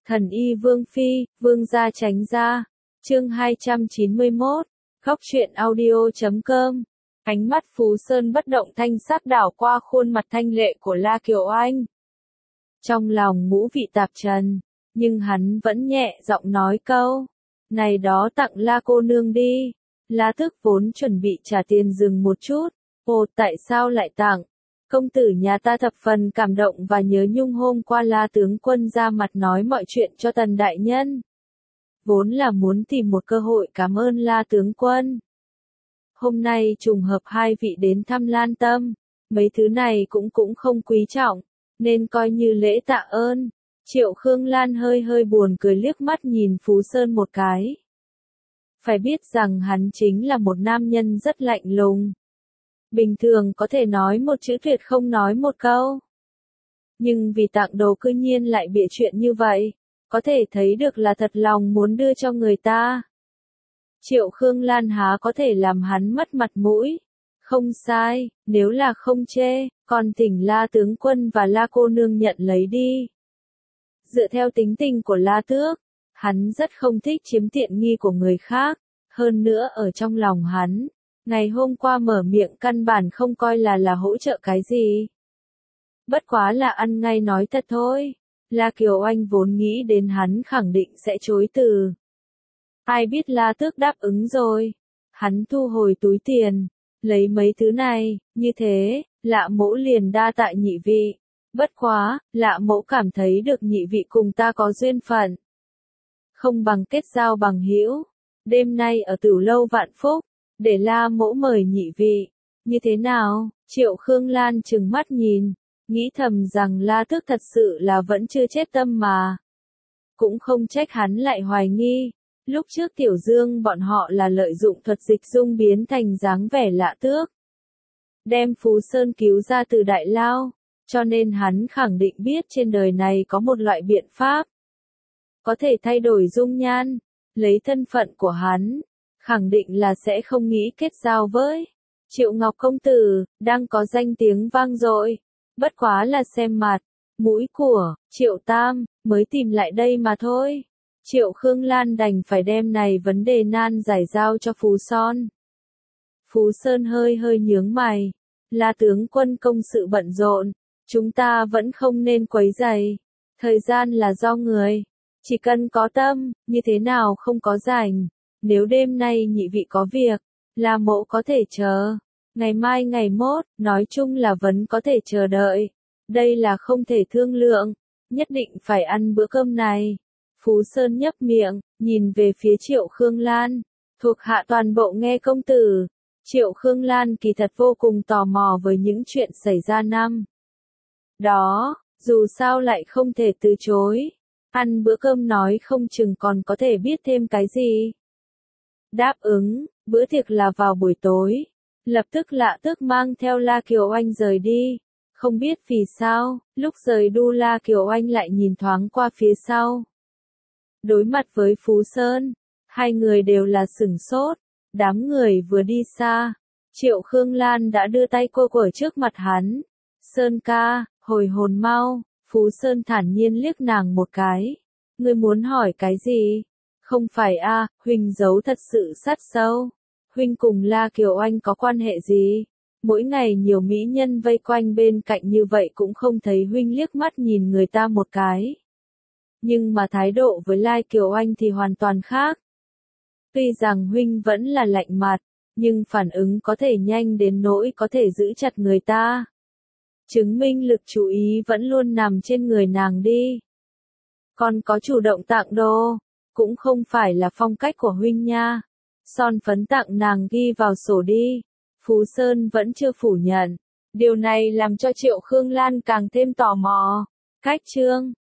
Thần y Vương Phi, Vương gia tránh ra. Chương 291, Góc truyện audio.com. Ánh mắt Phú Sơn bất động thanh sắc đảo qua khuôn mặt thanh lệ của La Kiều Anh. Trong lòng ngũ vị tạp trần, nhưng hắn vẫn nhẹ giọng nói câu, này đó tặng La cô nương đi. La Tước vốn chuẩn bị trả tiền dừng một chút, ồ tại sao lại tặng? Công tử nhà ta thập phần cảm động và nhớ nhung hôm qua La tướng quân ra mặt nói mọi chuyện cho Tần đại nhân. Vốn là muốn tìm một cơ hội cảm ơn La tướng quân. Hôm nay trùng hợp hai vị đến thăm Lan Tâm, mấy thứ này cũng không quý trọng, nên coi như lễ tạ ơn. Triệu Khương Lan hơi buồn cười liếc mắt nhìn Phú Sơn một cái. Phải biết rằng hắn chính là một nam nhân rất lạnh lùng. Bình thường có thể nói một chữ tuyệt không nói một câu. Nhưng vì tặng đồ cư nhiên lại bịa chuyện như vậy, có thể thấy được là thật lòng muốn đưa cho người ta. Triệu Khương Lan há có thể làm hắn mất mặt mũi. Không sai, nếu là không chê, còn thỉnh La tướng quân và La cô nương nhận lấy đi. Dựa theo tính tình của La Tước, hắn rất không thích chiếm tiện nghi của người khác, hơn nữa ở trong lòng hắn, ngày hôm qua mở miệng căn bản không coi là hỗ trợ cái gì. Bất quá là ăn ngay nói thật thôi, La Kiều Anh vốn nghĩ đến hắn khẳng định sẽ chối từ. Ai biết La Tước đáp ứng rồi, hắn thu hồi túi tiền, lấy mấy thứ này, như thế, Lạ Mỗ liền đa tạ nhị vị. Bất quá, Lạ Mỗ cảm thấy được nhị vị cùng ta có duyên phận. Không bằng kết giao bằng hữu. Đêm nay ở Tửu Lâu Vạn Phúc, để La Mỗ mời nhị vị. Như thế nào? Triệu Khương Lan trừng mắt nhìn, nghĩ thầm rằng La Tước thật sự là vẫn chưa chết tâm mà. Cũng không trách hắn lại hoài nghi. Lúc trước Tiểu Dương bọn họ là lợi dụng thuật dịch dung biến thành dáng vẻ Lạ Tước. Đem Phú Sơn cứu ra từ đại lao. Cho nên hắn khẳng định biết trên đời này có một loại biện pháp. Có thể thay đổi dung nhan, lấy thân phận của hắn, khẳng định là sẽ không nghĩ kết giao với Triệu Ngọc công tử, đang có danh tiếng vang dội. Bất quá là xem mặt, mũi của Triệu Tam, mới tìm lại đây mà thôi. Triệu Khương Lan đành phải đem này vấn đề nan giải giao cho Phú Sơn. Phú Sơn hơi nhướng mày, là tướng quân công sự bận rộn. Chúng ta vẫn không nên quấy rầy. Thời gian là do người. Chỉ cần có tâm, như thế nào không có rảnh. Nếu đêm nay nhị vị có việc, La Mỗ có thể chờ. Ngày mai ngày mốt, nói chung là vẫn có thể chờ đợi. Đây là không thể thương lượng. Nhất định phải ăn bữa cơm này. Phú Sơn nhấp miệng, nhìn về phía Triệu Khương Lan. Thuộc hạ toàn bộ nghe công tử. Triệu Khương Lan kỳ thật vô cùng tò mò với những chuyện xảy ra năm đó, dù sao lại không thể từ chối. Ăn bữa cơm nói không chừng còn có thể biết thêm cái gì. Đáp ứng, bữa tiệc là vào buổi tối. Lập tức Lạ Tước mang theo La Kiều Anh rời đi. Không biết vì sao, lúc rời đu La Kiều Anh lại nhìn thoáng qua phía sau. Đối mặt với Phú Sơn, hai người đều là sửng sốt. Đám người vừa đi xa, Triệu Khương Lan đã đưa tay cô ở trước mặt hắn. Sơn ca, hồi hồn mau. Phú Sơn thản nhiên liếc nàng một cái. Ngươi muốn hỏi cái gì? Không phải a, huynh giấu thật sự sát sâu. Huynh cùng La Kiều Anh có quan hệ gì? Mỗi ngày nhiều mỹ nhân vây quanh bên cạnh như vậy cũng không thấy huynh liếc mắt nhìn người ta một cái. Nhưng mà thái độ với La Kiều Anh thì hoàn toàn khác. Tuy rằng huynh vẫn là lạnh mặt, nhưng phản ứng có thể nhanh đến nỗi có thể giữ chặt người ta. Chứng minh lực chú ý vẫn luôn nằm trên người nàng đi. Còn có chủ động tặng đồ, cũng không phải là phong cách của huynh nha. Son phấn tặng nàng ghi vào sổ đi. Phú Sơn vẫn chưa phủ nhận. Điều này làm cho Triệu Khương Lan càng thêm tò mò. Cách chương